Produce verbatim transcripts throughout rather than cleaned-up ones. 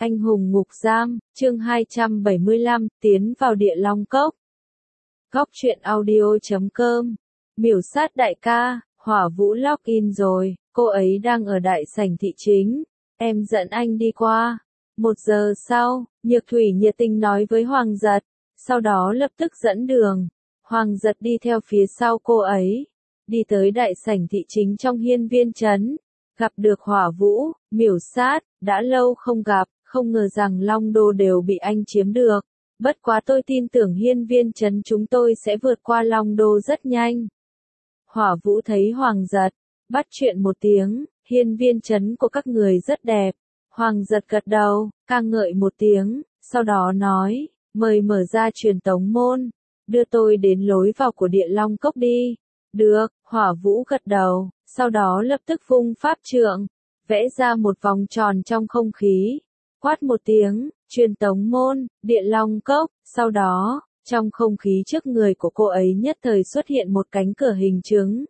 Anh hùng ngục giam, chương hai trăm bảy mươi lăm, tiến vào địa long cốc. Góc truyện audio chấm com. Miểu sát đại ca, Hỏa Vũ log in rồi, cô ấy đang ở đại sảnh thị chính. Em dẫn anh đi qua. Một giờ sau, Nhược Thủy nhiệt tình nói với Hoàng Giật, sau đó lập tức dẫn đường. Hoàng Giật đi theo phía sau cô ấy, đi tới đại sảnh thị chính trong hiên viên trấn. Gặp được Hỏa Vũ, miểu sát, đã lâu không gặp, không ngờ rằng Long Đô đều bị anh chiếm được. Bất quá tôi tin tưởng hiên viên trấn chúng tôi sẽ vượt qua Long Đô rất nhanh. Hỏa Vũ thấy Hoàng Giật, bắt chuyện một tiếng, hiên viên trấn của các người rất đẹp. Hoàng Giật gật đầu, ca ngợi một tiếng, sau đó nói, mời mở ra truyền tống môn, đưa tôi đến lối vào của địa long cốc đi. Được, Hỏa Vũ gật đầu, sau đó lập tức vung pháp trượng, vẽ ra một vòng tròn trong không khí, quát một tiếng, truyền tống môn, địa long cốc, sau đó, trong không khí trước người của cô ấy nhất thời xuất hiện một cánh cửa hình trứng.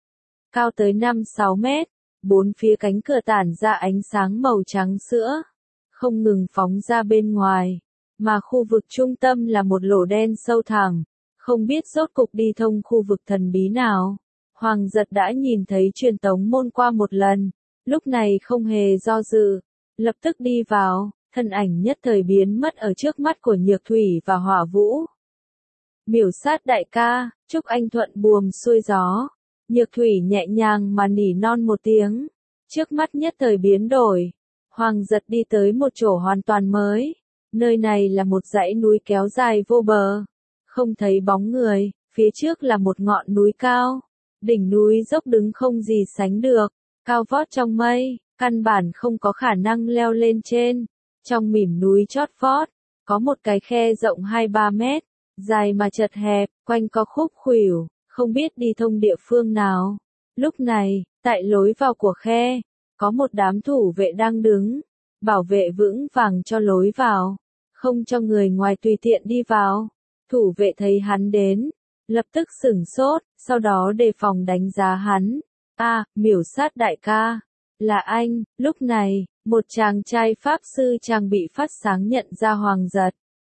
Cao tới năm sáu mét, bốn phía cánh cửa tản ra ánh sáng màu trắng sữa, không ngừng phóng ra bên ngoài, mà khu vực trung tâm là một lỗ đen sâu thẳm, không biết rốt cục đi thông khu vực thần bí nào. Hoàng Giật đã nhìn thấy truyền tống môn qua một lần, lúc này không hề do dự, lập tức đi vào, thân ảnh nhất thời biến mất ở trước mắt của Nhược Thủy và Hỏa Vũ. Miểu sát đại ca, chúc anh thuận buồm xuôi gió. Nhược Thủy nhẹ nhàng mà nỉ non một tiếng, trước mắt nhất thời biến đổi. Hoàng Giật đi tới một chỗ hoàn toàn mới, nơi này là một dãy núi kéo dài vô bờ, không thấy bóng người, phía trước là một ngọn núi cao, đỉnh núi dốc đứng không gì sánh được, cao vót trong mây, căn bản không có khả năng leo lên trên. Trong mỉm núi chót vót, có một cái khe rộng hai ba mét, dài mà chật hẹp, quanh co khúc khuỷu, không biết đi thông địa phương nào. Lúc này, tại lối vào của khe, có một đám thủ vệ đang đứng, bảo vệ vững vàng cho lối vào, không cho người ngoài tùy tiện đi vào. Thủ vệ thấy hắn đến, lập tức sửng sốt, sau đó đề phòng đánh giá hắn. A, miểu sát đại ca, là anh. Lúc này, một chàng trai pháp sư trang bị phát sáng nhận ra Hoàng Giật.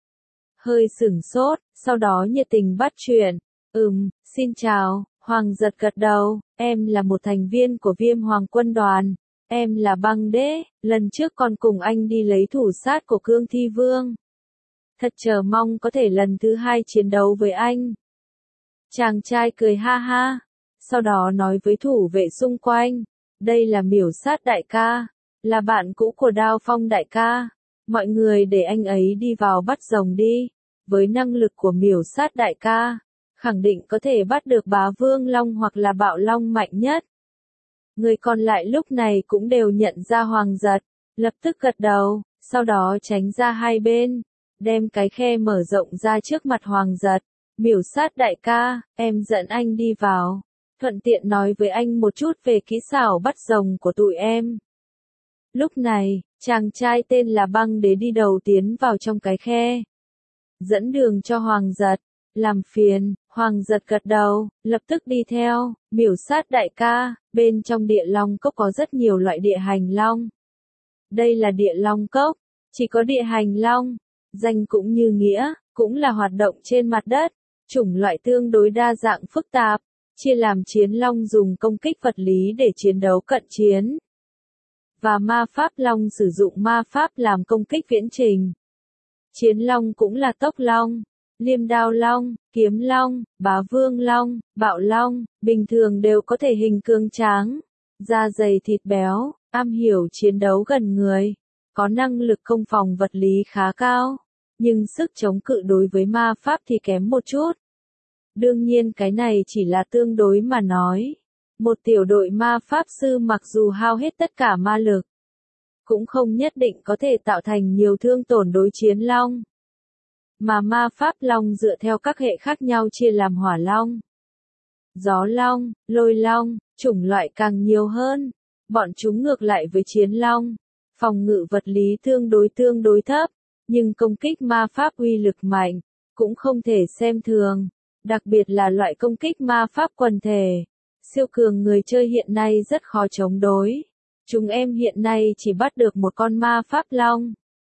Hơi sửng sốt, sau đó nhiệt tình bắt chuyện. Ừm, xin chào. Hoàng Giật gật đầu, em là một thành viên của Viêm Hoàng quân đoàn. Em là Băng Đế, lần trước còn cùng anh đi lấy thủ sát của Cương Thi Vương. Thật chờ mong có thể lần thứ hai chiến đấu với anh. Chàng trai cười ha ha, sau đó nói với thủ vệ xung quanh, đây là miểu sát đại ca, là bạn cũ của Đao Phong đại ca, mọi người để anh ấy đi vào bắt rồng đi, với năng lực của miểu sát đại ca, khẳng định có thể bắt được bá vương long hoặc là bạo long mạnh nhất. Người còn lại lúc này cũng đều nhận ra Hoàng Giật, lập tức gật đầu, sau đó tránh ra hai bên, đem cái khe mở rộng ra trước mặt Hoàng Giật. Miểu sát đại ca, em dẫn anh đi vào, thuận tiện nói với anh một chút về kỹ xảo bắt rồng của tụi em. Lúc này, chàng trai tên là Băng Đế đi đầu tiến vào trong cái khe, dẫn đường cho Hoàng Giật. Làm phiền. Hoàng Giật gật đầu, lập tức đi theo. Miểu sát đại ca, bên trong địa long cốc có rất nhiều loại địa hành long. Đây là địa long cốc, chỉ có địa hành long, danh cũng như nghĩa, cũng là hoạt động trên mặt đất, chủng loại tương đối đa dạng phức tạp, chia làm chiến long dùng công kích vật lý để chiến đấu cận chiến, và ma pháp long sử dụng ma pháp làm công kích viễn trình. Chiến long cũng là tốc long, liêm đao long, kiếm long, bá vương long, bạo long, bình thường đều có thể hình cường tráng, da dày thịt béo, am hiểu chiến đấu gần người, có năng lực công phòng vật lý khá cao, nhưng sức chống cự đối với ma pháp thì kém một chút. Đương nhiên cái này chỉ là tương đối mà nói. Một tiểu đội ma pháp sư mặc dù hao hết tất cả ma lực, cũng không nhất định có thể tạo thành nhiều thương tổn đối chiến long. Mà ma pháp long dựa theo các hệ khác nhau chia làm hỏa long, gió long, lôi long, chủng loại càng nhiều hơn. Bọn chúng ngược lại với chiến long, phòng ngự vật lý tương đối tương đối thấp, nhưng công kích ma pháp uy lực mạnh, cũng không thể xem thường, đặc biệt là loại công kích ma pháp quần thể. Siêu cường người chơi hiện nay rất khó chống đối. Chúng em hiện nay chỉ bắt được một con ma pháp long.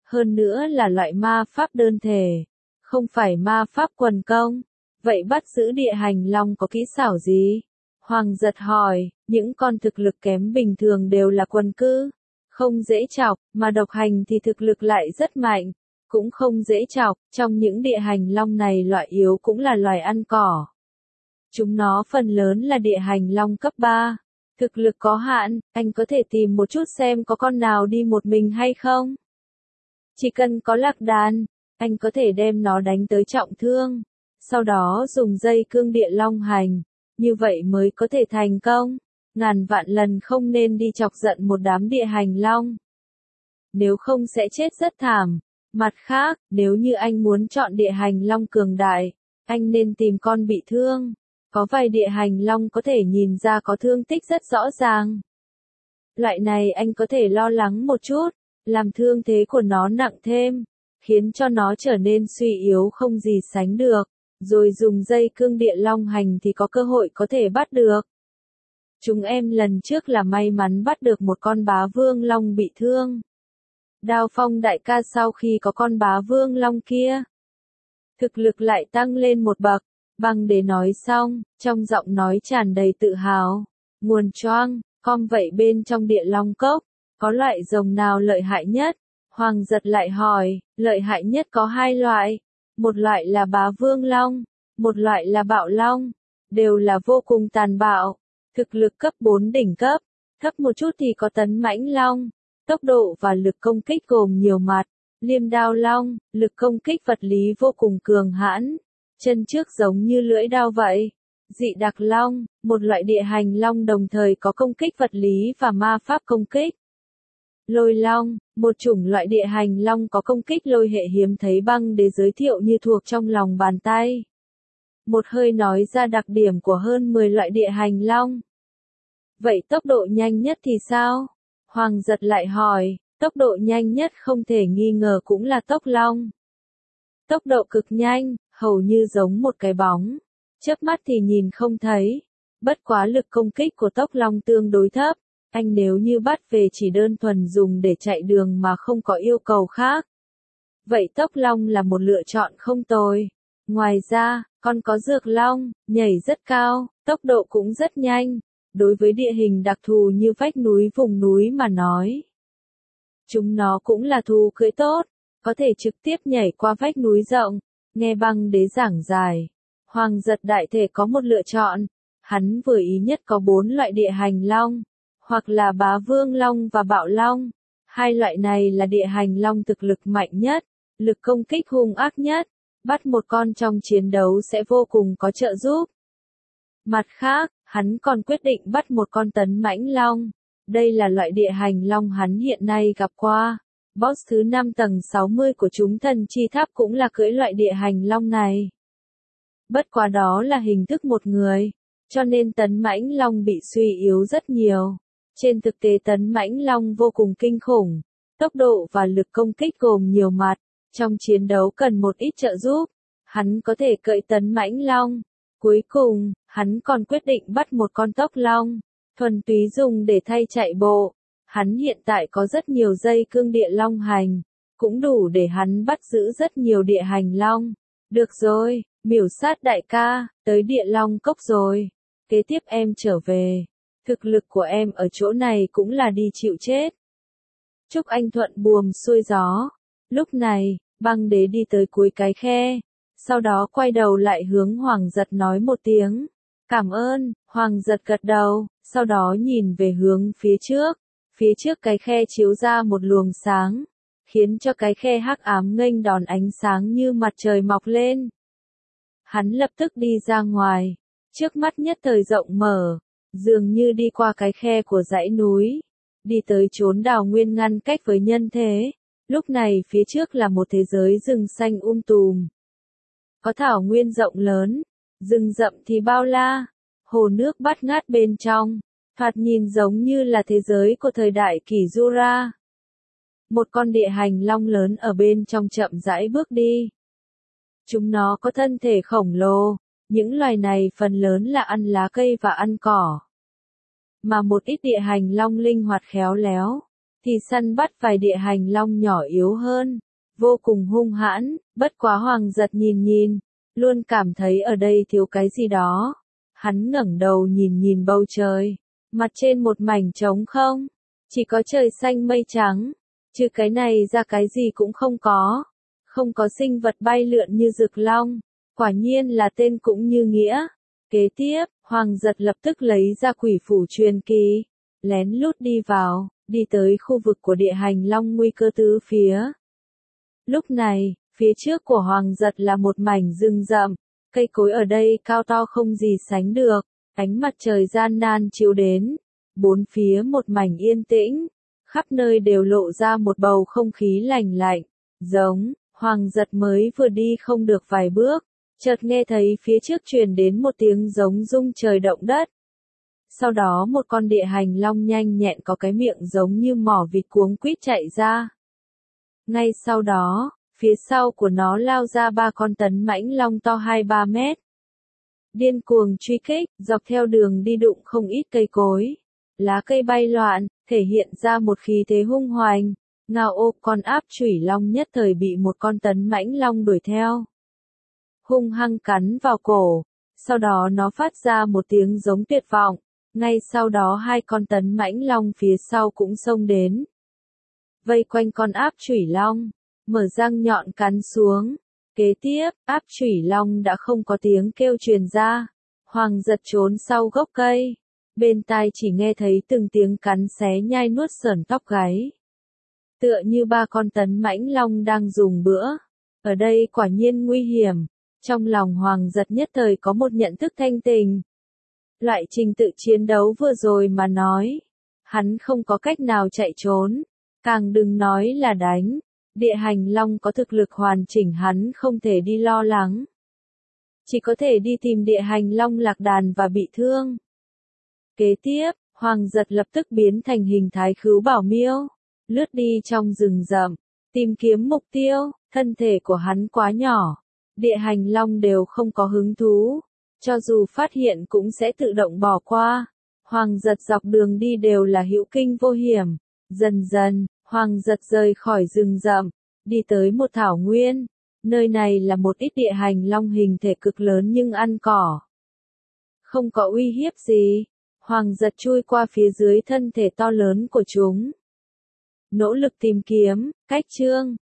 hơn nữa là loại ma pháp đơn thể, không phải ma pháp quần công. Vậy bắt giữ địa hành long có kỹ xảo gì? Hoàng giật hỏi, những con thực lực kém bình thường đều là quần cư, không dễ chọc, mà độc hành thì thực lực lại rất mạnh, cũng không dễ chọc. Trong những địa hành long này loại yếu cũng là loài ăn cỏ. Chúng nó phần lớn là địa hành long cấp ba. Thực lực có hạn, anh có thể tìm một chút xem có con nào đi một mình hay không. Chỉ cần có lạc đàn, anh có thể đem nó đánh tới trọng thương, sau đó dùng dây cương địa long hành, như vậy mới có thể thành công. Ngàn vạn lần không nên đi chọc giận một đám địa hành long. Nếu không sẽ chết rất thảm. Mặt khác, nếu như anh muốn chọn địa hành long cường đại, anh nên tìm con bị thương. Có vài địa hành long có thể nhìn ra có thương tích rất rõ ràng. Loại này anh có thể lo lắng một chút, làm thương thế của nó nặng thêm, khiến cho nó trở nên suy yếu không gì sánh được, rồi dùng dây cương địa long hành thì có cơ hội có thể bắt được. Chúng em lần trước là may mắn bắt được một con bá vương long bị thương. Đao Phong đại ca sau khi có con bá vương long kia, thực lực lại tăng lên một bậc. Băng Đế nói xong, trong giọng nói tràn đầy tự hào. Nguồn choang, com vậy bên trong địa long cốc, có loại rồng nào lợi hại nhất? Hoàng giật lại hỏi, lợi hại nhất có hai loại. Một loại là bá vương long, một loại là bạo long. Đều là vô cùng tàn bạo. Thực lực cấp bốn đỉnh cấp, thấp một chút thì có tấn mãnh long. Tốc độ và lực công kích gồm nhiều mặt. Liêm đao long, lực công kích vật lý vô cùng cường hãn. Chân trước giống như lưỡi đao vậy. Dị đặc long, một loại địa hành long đồng thời có công kích vật lý và ma pháp công kích. Lôi long, một chủng loại địa hành long có công kích lôi hệ hiếm thấy. Băng Đế giới thiệu như thuộc trong lòng bàn tay. Một hơi nói ra đặc điểm của hơn mười loại địa hành long. Vậy tốc độ nhanh nhất thì sao? Hoàng giật lại hỏi, tốc độ nhanh nhất không thể nghi ngờ cũng là tốc long. Tốc độ cực nhanh, hầu như giống một cái bóng, chớp mắt thì nhìn không thấy. Bất quá lực công kích của tốc long tương đối thấp, anh nếu như bắt về chỉ đơn thuần dùng để chạy đường mà không có yêu cầu khác. Vậy tốc long là một lựa chọn không tồi. Ngoài ra, còn có dược long, nhảy rất cao, tốc độ cũng rất nhanh. Đối với địa hình đặc thù như vách núi vùng núi mà nói, chúng nó cũng là thú cưỡi tốt, có thể trực tiếp nhảy qua vách núi rộng. Nghe Băng Đế giảng giải, Hoàng giật đại thể có một lựa chọn. Hắn vừa ý nhất có bốn loại địa hành long, hoặc là bá vương long và bạo long. Hai loại này là địa hành long thực lực mạnh nhất, lực công kích hung ác nhất, bắt một con trong chiến đấu sẽ vô cùng có trợ giúp. Mặt khác, hắn còn quyết định bắt một con tấn mãnh long. Đây là loại địa hành long hắn hiện nay gặp qua. Boss thứ năm tầng sáu mươi của chúng thần chi tháp cũng là cưỡi loại địa hành long này. Bất quá đó là hình thức một người, cho nên tấn mãnh long bị suy yếu rất nhiều. Trên thực tế tấn mãnh long vô cùng kinh khủng, tốc độ và lực công kích gồm nhiều mặt, trong chiến đấu cần một ít trợ giúp. Hắn có thể cưỡi tấn mãnh long. Cuối cùng, hắn còn quyết định bắt một con tốc long, thuần túy dùng để thay chạy bộ. Hắn hiện tại có rất nhiều dây cương địa long hành, cũng đủ để hắn bắt giữ rất nhiều địa hành long. Được rồi, miểu sát đại ca, tới địa long cốc rồi. Kế tiếp em trở về. Thực lực của em ở chỗ này cũng là đi chịu chết. Chúc anh thuận buồm xuôi gió. Lúc này, Băng Đế đi tới cuối cái khe. Sau đó quay đầu lại hướng Hoàng giật nói một tiếng. Cảm ơn, Hoàng giật gật đầu, sau đó nhìn về hướng phía trước. Phía trước cái khe chiếu ra một luồng sáng, khiến cho cái khe hắc ám nghênh đón ánh sáng như mặt trời mọc lên. Hắn lập tức đi ra ngoài, trước mắt nhất thời rộng mở, dường như đi qua cái khe của dãy núi, đi tới chốn đào nguyên ngăn cách với nhân thế. Lúc này phía trước là một thế giới rừng xanh um tùm. Có thảo nguyên rộng lớn, rừng rậm thì bao la, hồ nước bát ngát bên trong, thoạt nhìn giống như là thế giới của thời đại Kỷ Jura. Một con địa hành long lớn ở bên trong chậm rãi bước đi. Chúng nó có thân thể khổng lồ, những loài này phần lớn là ăn lá cây và ăn cỏ. Mà một ít địa hành long linh hoạt khéo léo, thì săn bắt vài địa hành long nhỏ yếu hơn, vô cùng hung hãn, bất quá Hoàng Giật nhìn nhìn, luôn cảm thấy ở đây thiếu cái gì đó. Hắn ngẩng đầu nhìn nhìn bầu trời, mặt trên một mảnh trống không, chỉ có trời xanh mây trắng, chứ cái này ra cái gì cũng không có, không có sinh vật bay lượn như rực long, quả nhiên là tên cũng như nghĩa. Kế tiếp, Hoàng Giật lập tức lấy ra quỷ phủ truyền kỳ, lén lút đi vào, đi tới khu vực của địa hành long nguy cơ tứ phía. Lúc này, phía trước của Hoàng Giật là một mảnh rừng rậm, cây cối ở đây cao to không gì sánh được, ánh mặt trời gian nan chiếu đến, bốn phía một mảnh yên tĩnh, khắp nơi đều lộ ra một bầu không khí lành lạnh, giống. Hoàng Giật mới vừa đi không được vài bước, chợt nghe thấy phía trước truyền đến một tiếng giống rung trời động đất. Sau đó một con địa hành long nhanh nhẹn có cái miệng giống như mỏ vịt cuống quýt chạy ra. Ngay sau đó, phía sau của nó lao ra ba con tấn mãnh long to hai ba mét. Điên cuồng truy kích, dọc theo đường đi đụng không ít cây cối. Lá cây bay loạn, thể hiện ra một khí thế hung hoành. Ngao ô, con áp chủy long nhất thời bị một con tấn mãnh long đuổi theo. Hung hăng cắn vào cổ, sau đó nó phát ra một tiếng giống tuyệt vọng, ngay sau đó hai con tấn mãnh long phía sau cũng xông đến. Vây quanh con áp chủy long, mở răng nhọn cắn xuống. Kế tiếp, áp chủy long đã không có tiếng kêu truyền ra. Hoàng Giật trốn sau gốc cây, bên tai chỉ nghe thấy từng tiếng cắn xé nhai nuốt sởn tóc gáy. Tựa như ba con tấn mãnh long đang dùng bữa. Ở đây quả nhiên nguy hiểm. Trong lòng Hoàng Giật nhất thời có một nhận thức thanh tình. Loại trình tự chiến đấu vừa rồi mà nói, hắn không có cách nào chạy trốn, càng đừng nói là đánh. Địa hành long có thực lực hoàn chỉnh hắn không thể đi lo lắng. Chỉ có thể đi tìm địa hành long lạc đàn và bị thương. Kế tiếp, Hoàng Giật lập tức biến thành hình thái khứu bảo miêu, lướt đi trong rừng rậm, tìm kiếm mục tiêu. Thân thể của hắn quá nhỏ, địa hành long đều không có hứng thú, cho dù phát hiện cũng sẽ tự động bỏ qua. Hoàng Giật dọc đường đi đều là hữu kinh vô hiểm. Dần dần, Hoàng Giật rời khỏi rừng rậm, đi tới một thảo nguyên. Nơi này là một ít địa hành long hình thể cực lớn nhưng ăn cỏ. Không có uy hiếp gì. Hoàng Giật chui qua phía dưới thân thể to lớn của chúng. Nỗ lực tìm kiếm, cách chương.